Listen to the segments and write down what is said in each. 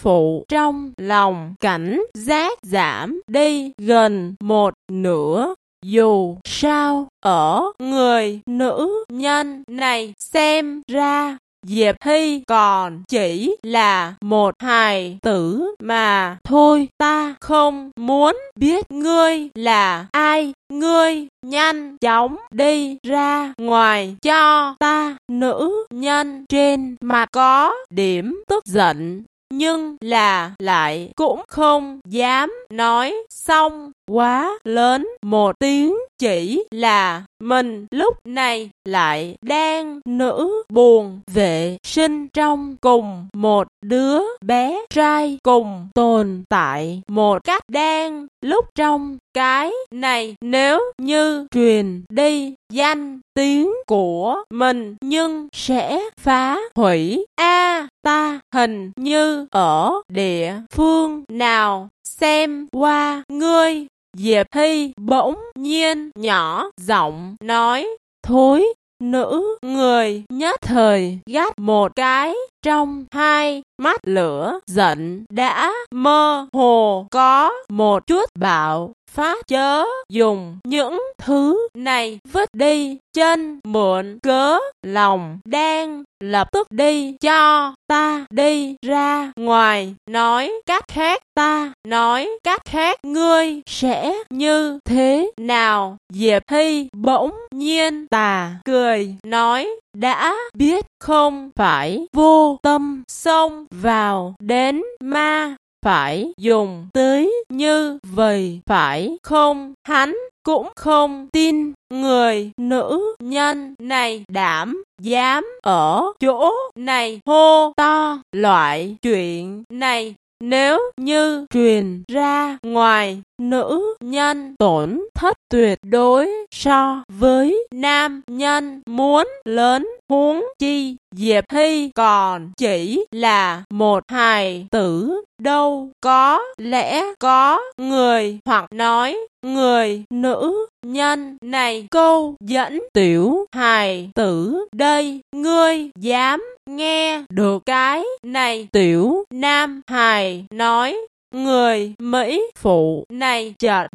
Phụ trong lòng cảnh giác giảm đi gần một nửa. Dù sao, ở người nữ nhân này xem ra, Diệp Hy còn chỉ là một hài tử mà thôi. Ta không muốn biết ngươi là ai. Ngươi nhanh chóng đi ra ngoài cho ta. Nữ nhân trên mặt có điểm tức giận, nhưng là lại cũng không dám nói xong quá lớn một tiếng. Chỉ là mình lúc này lại đang nữ buồn vệ sinh trong cùng một đứa bé trai cùng tồn tại một cách đang lúc trong cái này nếu như truyền đi danh tiếng của mình nhưng sẽ phá hủy. Ta hình như ở địa phương nào xem qua ngươi. Diệp Hy bỗng nhiên nhỏ giọng nói. Thối. Nữ người nhất thời gắt một cái, trong hai mắt lửa giận đã mơ hồ có một chút bạo phát. Chớ dùng những thứ này vứt đi, chân mượn cớ lòng đang lập tức đi cho ta đi ra ngoài. Nói cách khác ngươi sẽ như thế nào? Diệp Hy bỗng nhiên tà cười nói. Đã biết không phải vô tâm xông vào đến ma phải dùng tới như vậy phải không? Hắn cũng không tin người nữ nhân này đảm dám ở chỗ này hô to loại chuyện này. Nếu như truyền ra ngoài, nữ nhân tổn thất tuyệt đối so với nam nhân muốn lớn. Huống chi Diệp Hy còn chỉ là một hài tử, đâu có lẽ có người hoặc nói người nữ nhân này câu dẫn tiểu hài tử đây. Ngươi dám nghe được cái này? Tiểu nam hài nói. Người Mỹ phụ này chợt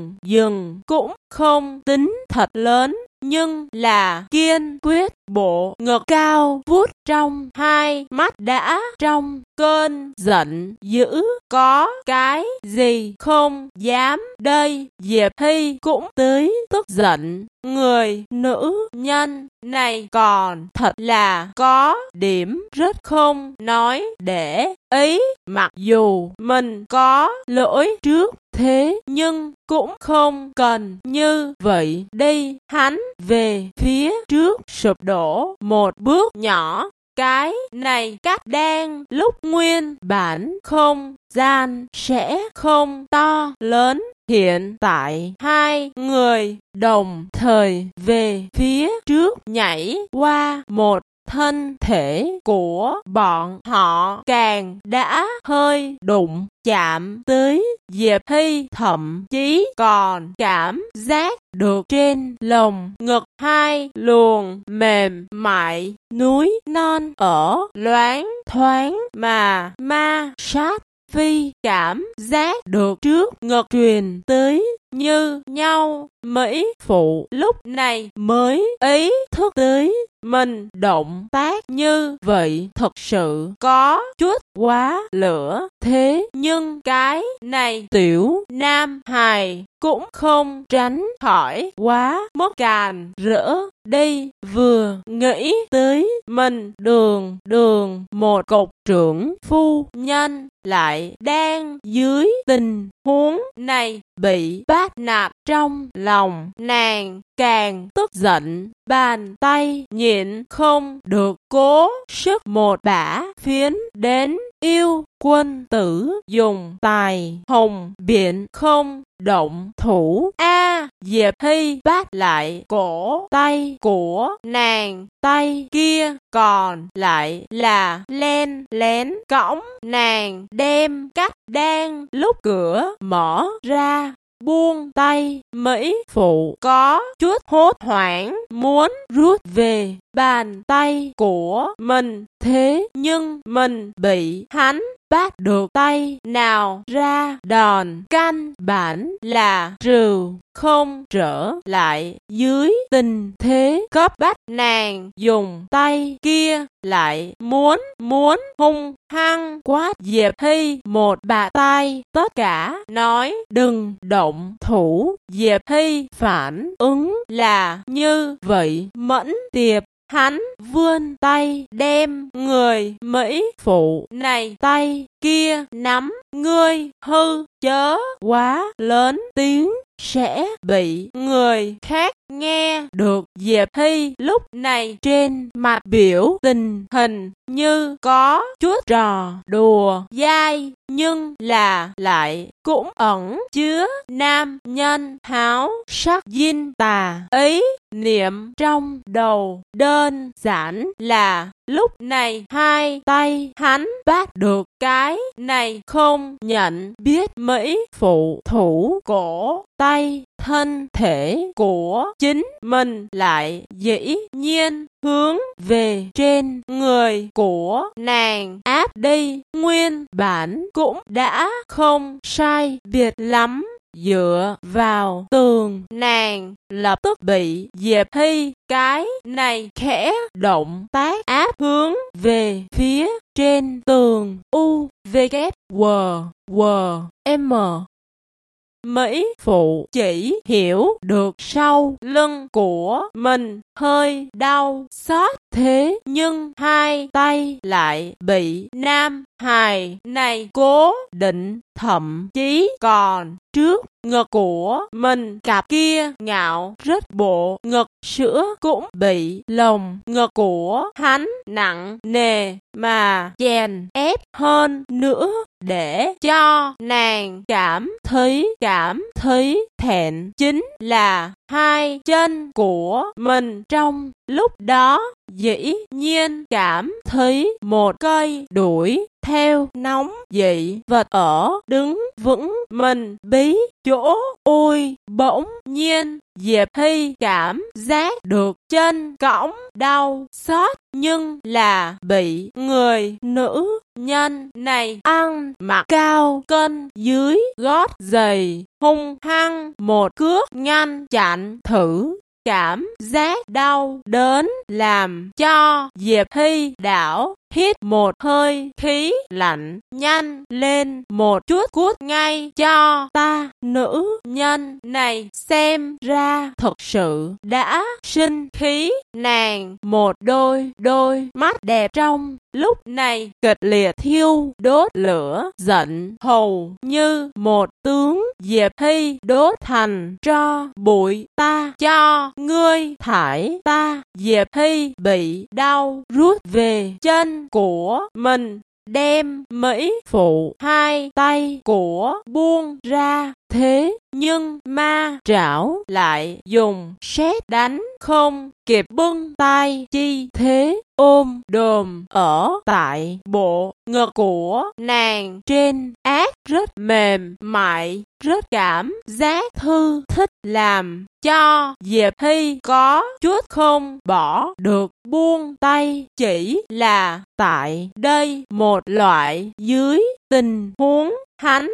dừng cũng không tính thật lớn, nhưng là kiên quyết. Bộ ngực cao vút trong hai mắt đã trong cơn giận dữ. Có cái gì không dám đây? Diệp Hy cũng tới tức giận. Người nữ nhân này còn thật là có điểm rất không nói để ý. Mặc dù mình có lỗi trước, thế nhưng cũng không cần như vậy đi. Hắn về phía trước sụp đổ một bước nhỏ. Cái này cách đang lúc nguyên bản không gian sẽ không to lớn. Hiện tại hai người đồng thời về phía trước nhảy qua một thân thể của bọn họ càng đã hơi đụng chạm tới Diệp Hy, thậm chí còn cảm giác được trên lồng ngực hai luồng mềm mại núi non ở loáng thoáng mà ma sát. Phi cảm giác được trước ngực truyền tới như nhau. Mỹ phụ lúc này mới ý thức tới mình động tác như vậy thật sự có chút quá lửa. Thế nhưng cái này tiểu nam hài cũng không tránh khỏi quá mất càn rỡ đi. Vừa nghĩ tới mình đường một cục trưởng phu nhân lại đang dưới tình huống này bị bắt nạt, trong lòng nàng càng tức giận. Bàn tay nhịn không được cố sức một bả phiến đến yêu quân tử, dùng tài hùng biện không động thủ. Diệp Hy bắt lại cổ tay của nàng, tay kia còn lại là len lén cõng nàng đem cách đang lúc cửa mở ra. Buông tay, Mỹ phụ có chút hốt hoảng muốn rút về, bàn tay của mình. Thế nhưng mình bị hắn bắt được tay nào ra đòn, căn bản là rượu không trở lại. Dưới tình thế cấp bách, nàng dùng tay kia lại muốn hung hăng quát Diệp Hy một bạt tai. Tất cả nói đừng động thủ. Diệp Hy phản ứng là như vậy. Mẫn Tiệp hắn vươn tay đem người Mỹ phụ này tay kia nắm. Ngươi hư chớ quá lớn tiếng sẽ bị người khác nghe được. Diệp Hy lúc này trên mặt biểu tình hình như có chút trò đùa dai, nhưng là lại cũng ẩn chứa nam nhân háo sắc dinh tà ý niệm trong đầu. Đơn giản là lúc này hai tay hắn bắt được cái này không nhận biết Mỹ phụ thủ cổ tay. Thân thể của chính mình lại dĩ nhiên hướng về trên người của nàng áp đi. Nguyên bản cũng đã không sai biệt lắm, dựa vào tường, nàng lập tức bị Diệp Hy cái này khẽ động tác áp hướng về phía trên tường. U V K W W M. Mỹ phụ chỉ hiểu được sau lưng của mình hơi đau xót, thế nhưng hai tay lại bị nam hài này cố định, thậm chí còn trước ngực của mình cặp kia ngạo rất bộ ngực sữa cũng bị lồng ngực của hắn nặng nề mà chèn ép hơn nữa, để cho nàng cảm thấy thẹn. Chính là hai chân của mình trong lúc đó dĩ nhiên cảm thấy một cây đuổi theo nóng dị vật ở đứng vững mình bí chỗ. Ôi bỗng nhiên Diệp Hy cảm giác được chân cõng đau xót, nhưng là bị người nữ nhân này ăn mặc cao cân dưới gót giày hung hăng một cước ngăn chặn. Thử cảm giác đau đớn làm cho Diệp Hy đảo hít một hơi khí lạnh. Nhanh lên một chút, cút ngay cho ta. Nữ nhân này xem ra thật sự đã sinh khí. Nàng một đôi mắt đẹp trong lúc này kịch liệt thiêu đốt lửa giận, hầu như một tướng Diệp Hy đốt thành tro bụi. Ta cho ngươi thải ta. Diệp Hy bị đau rút về chân của mình, đem Mỹ phụ hai tay của buông ra. Thế nhưng ma trảo lại dùng sét đánh không kịp bưng tay, chi thế ôm đồm ở tại bộ ngực của nàng trên ác rất mềm mại, rất cảm giác thư thích, làm cho Diệp Hy có chút không bỏ được buông tay. Chỉ là tại đây một loại dưới tình huống hắn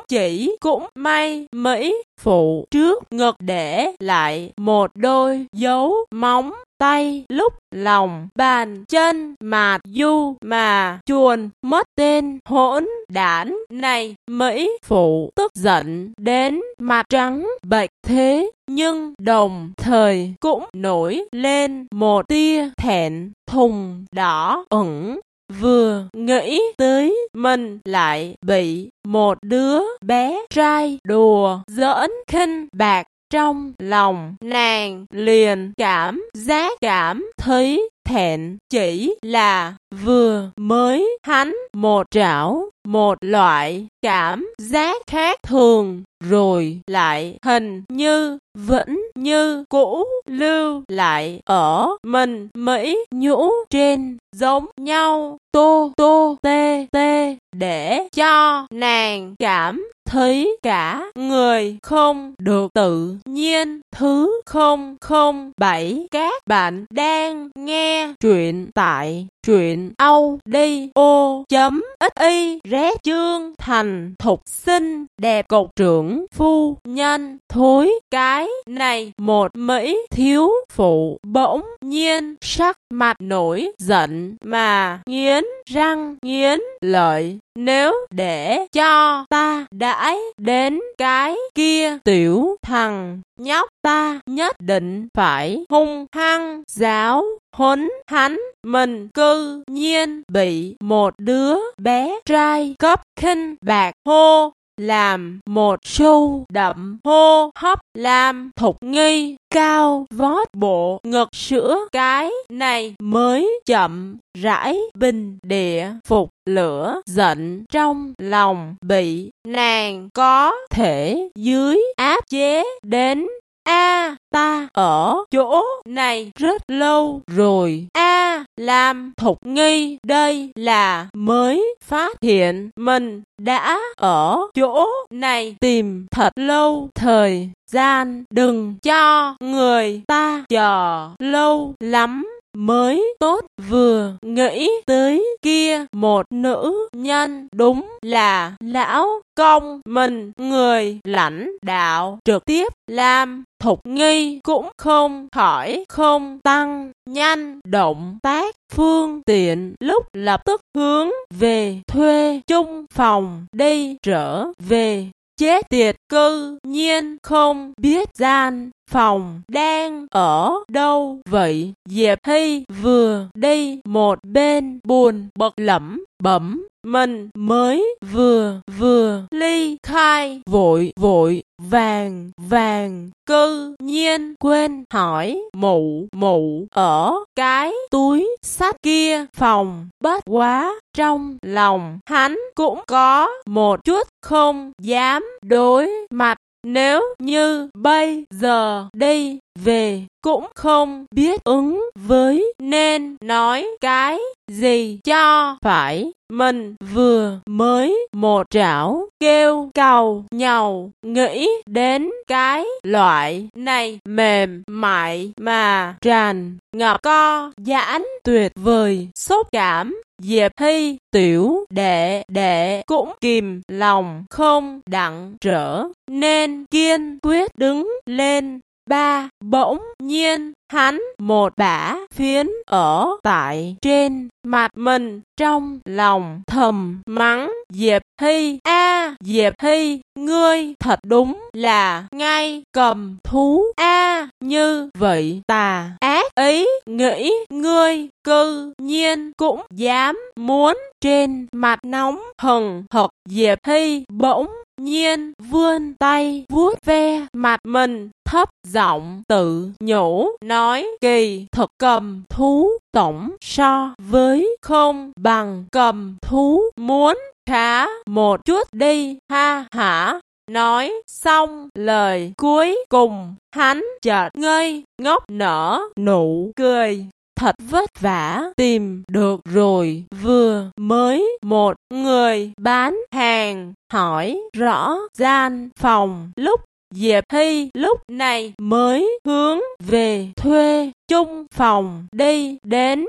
cũng may Mỹ phụ trước ngực để lại một đôi dấu móng tay, lúc lòng bàn chân mạt du mà chuồn mất tên hỗn đản này. Mỹ phụ tức giận đến mặt trắng bệch, thế nhưng đồng thời cũng nổi lên một tia thẹn thùng đỏ ửng. Vừa nghĩ tới mình lại bị một đứa bé trai đùa giỡn khinh bạc, trong lòng nàng liền cảm thấy thẹn. Chỉ là vừa mới hắn một trảo, một loại cảm giác khác thường rồi lại hình như vẫn như cũ lưu lại ở mình Mỹ nhũ trên, giống nhau tô tê tê, để cho nàng cảm thấy cả người không được tự nhiên. Thứ 007 các bạn đang nghe truyện tại truyện audio.xyz. Chương Thành Thục Xinh đẹp cục trưởng phu nhân thối cái này. Một Mỹ thiếu phụ bỗng nhiên sắc mặt nổi giận mà nghiến răng nghiến lợi. Nếu để cho ta đãi đến cái kia tiểu thằng nhóc, ta nhất định phải hung hăng giáo huấn hắn. Mình cư nhiên bị một đứa bé trai cấp khinh bạc hô làm một xu đậm hô hấp, làm Thục Nghi cao vót bộ ngực sữa. Cái này mới chậm rãi bình địa phục lửa giận trong lòng bị nàng có thể dưới áp chế đến. Ta ở chỗ này rất lâu rồi. Làm Thục Nghi đây là mới phát hiện mình đã ở chỗ này tìm thật lâu thời gian. Đừng cho người ta chờ lâu lắm mới tốt. Vừa nghĩ tới kia một nữ nhân, đúng là lão công mình, người lãnh đạo trực tiếp, làm Thục Nghi cũng không khỏi không tăng nhanh động tác phương tiện, lúc lập tức hướng về thuê chung phòng đi trở về. Chết tiệt, cư nhiên không biết gian phòng đang ở đâu vậy. Diệp Hy vừa đi một bên buồn bực lẩm bẩm, mình mới vừa ly khai, vội vàng cư nhiên quên hỏi mụ ở cái túi sách kia phòng. Bất quá trong lòng hắn cũng có một chút không dám đối mặt. Nếu như bây giờ đi về cũng không biết ứng với nên nói cái gì cho phải. Mình vừa mới một trảo kêu cầu nhau, nghĩ đến cái loại này mềm mại mà tràn ngập co giãn tuyệt vời xúc cảm. Diệp Hy tiểu đệ cũng kìm lòng không đặng trở nên kiên quyết đứng lên. Bỗng nhiên hắn một bả phiến ở tại trên mặt mình, trong lòng thầm mắng Diệp Hy. Diệp Hy, ngươi thật đúng là ngay cầm thú như vậy tà ác ý nghĩ, ngươi cư nhiên cũng dám muốn trên mặt nóng hừng hực. Diệp Hy bỗng nhiên vươn tay vuốt ve mặt mình, thấp giọng tự nhủ nói, kỳ thực cầm thú tổng so với không bằng cầm thú muốn khá một chút đi, ha hả. Nói xong lời cuối cùng, hắn chợt ngây ngốc nở nụ cười. Thật vất vả tìm được rồi. Vừa mới một người bán hàng hỏi rõ gian phòng, lúc Diệp Hy lúc này mới hướng về thuê chung phòng đi đến.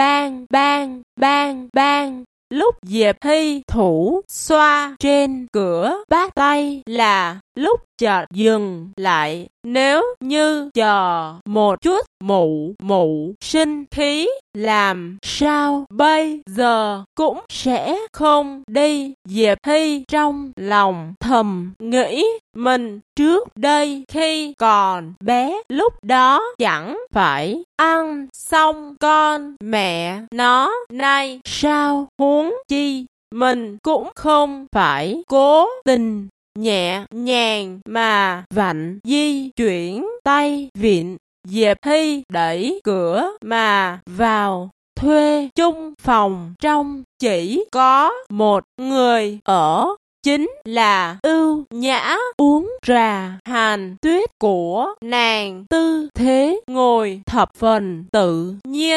Bang. Lúc Diệp Hy thủ xoa trên cửa bắt tay là lúc chợt dừng lại. Nếu như chờ một chút mụ sinh khí, làm sao bây giờ cũng sẽ không đi. Diệp Hy trong lòng thầm nghĩ, mình trước đây khi còn bé, lúc đó chẳng phải ăn xong con mẹ nó nay sao, huống chi mình cũng không phải cố tình nhẹ nhàng mà vặn di chuyển tay vịn. Diệp Hy đẩy cửa mà vào. Thuê chung phòng trong chỉ có một người ở, chính là ưu nhã uống trà Hàn Tuyết của nàng. Tư thế ngồi thập phần tự nhiên,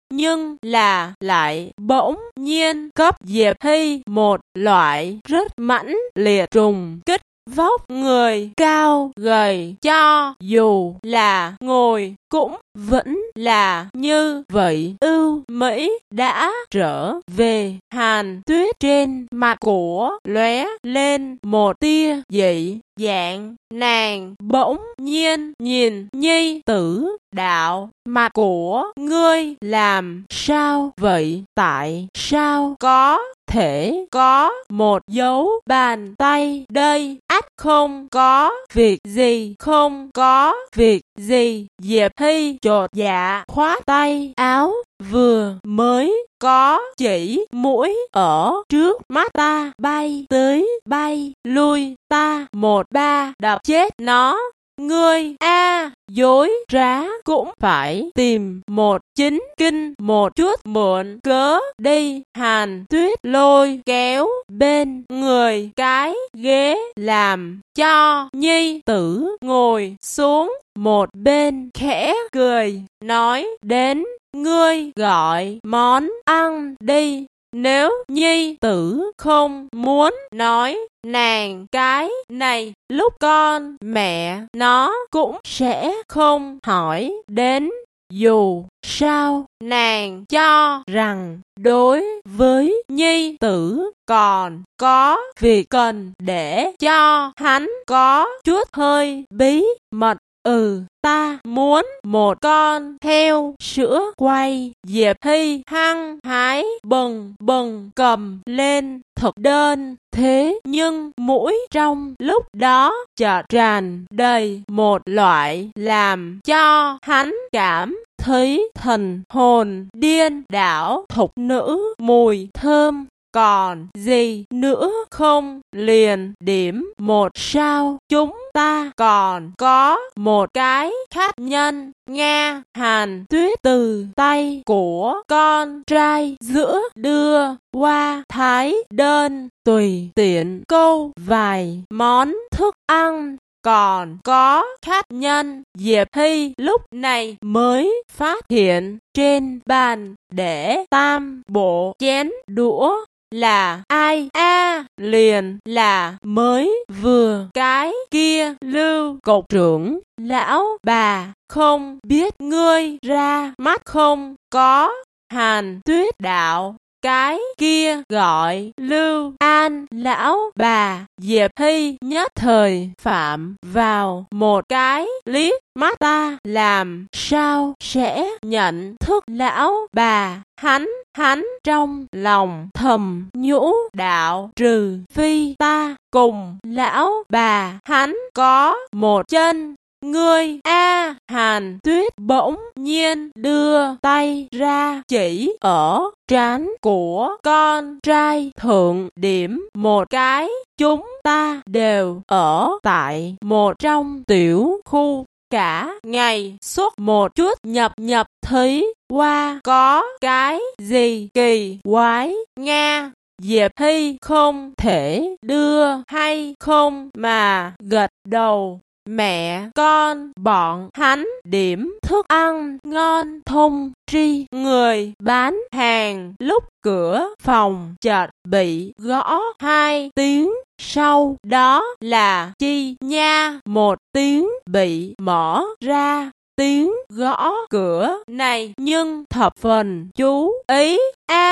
nhưng là lại bỗng nhiên cấp Diệp Hy một loại rất mãnh liệt trùng kích. Vóc người cao gầy, cho dù là ngồi cũng vẫn là như vậy ưu mỹ đã trở về. Hàn Tuyết trên mặt của lóe lên một tia dị dạng, nàng bỗng nhiên nhìn Nhi Tử Đạo, mặt của ngươi làm sao vậy? Tại sao có thể có một dấu bàn tay đây? Ắt không có việc gì, không có việc gì. Diệp Hy chột dạ khoát tay áo, vừa mới có chỉ mũi ở trước mắt ta bay tới bay lui, ta một ba đập chết nó. Ngươi dối trá cũng phải tìm một chính kinh một chút mượn cớ đi. Hàn Tuyết lôi kéo bên người cái ghế làm cho Nhi Tử ngồi xuống một bên, khẽ cười nói, đến ngươi gọi món ăn đi. Nếu Nhi Tử không muốn nói, nàng cái này lúc con mẹ nó cũng sẽ không hỏi đến. Dù sao nàng cho rằng đối với Nhi Tử còn có việc cần để cho hắn có chút hơi bí mật. Ta muốn một con heo sữa quay. Diệp Hy hăng hái bừng cầm lên thực đơn, thế nhưng mũi trong lúc đó chợt tràn đầy một loại làm cho hắn cảm thấy thần hồn điên đảo thục nữ mùi thơm. Còn gì nữa không? Liền điểm một sao. Chúng ta còn có một cái khách nhân Nga. Hàn Tuyết từ tay của con trai giữa đưa qua thái đơn, tùy tiện câu vài món thức ăn. Còn có khách nhân. Diệp Hy lúc này mới phát hiện trên bàn để tam bộ chén đũa là ai liền là mới vừa cái kia Lưu cục trưởng. Lão bà, không biết ngươi ra mắt không? Có. Hàn Tuyết đạo, cái kia gọi Lưu An lão bà. Diệp Hy nhất thời phạm vào một cái liếc mắt, ta làm sao sẽ nhận thức lão bà? Hắn trong lòng thầm nhủ đạo, trừ phi ta cùng lão bà hắn có một chân. Ngươi Hàn Tuyết bỗng nhiên đưa tay ra chỉ ở trán của con trai thượng điểm một cái. Chúng ta đều ở tại một trong tiểu khu, cả ngày suốt một chút nhập thấy qua có cái gì kỳ quái Nga. Diệp Hy không thể đưa hay không mà gật đầu. Mẹ con bọn hắn điểm thức ăn ngon thông tri người bán hàng, lúc cửa phòng chợt bị gõ 2 tiếng, sau đó là chi nha một tiếng bị mở ra. Tiếng gõ cửa này nhưng thập phần chú ý.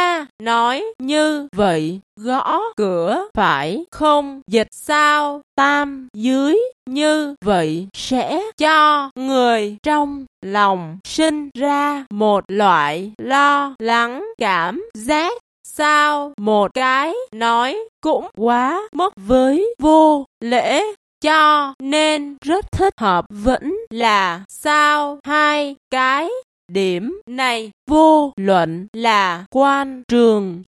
Nói như vậy gõ cửa phải không dịch sao? Tam dưới như vậy sẽ cho người trong lòng sinh ra một loại lo lắng cảm giác. Sao? Một cái nói cũng quá mất với vô lễ, cho nên rất thích hợp vẫn là sao? Hai cái điểm này vô luận là quan trường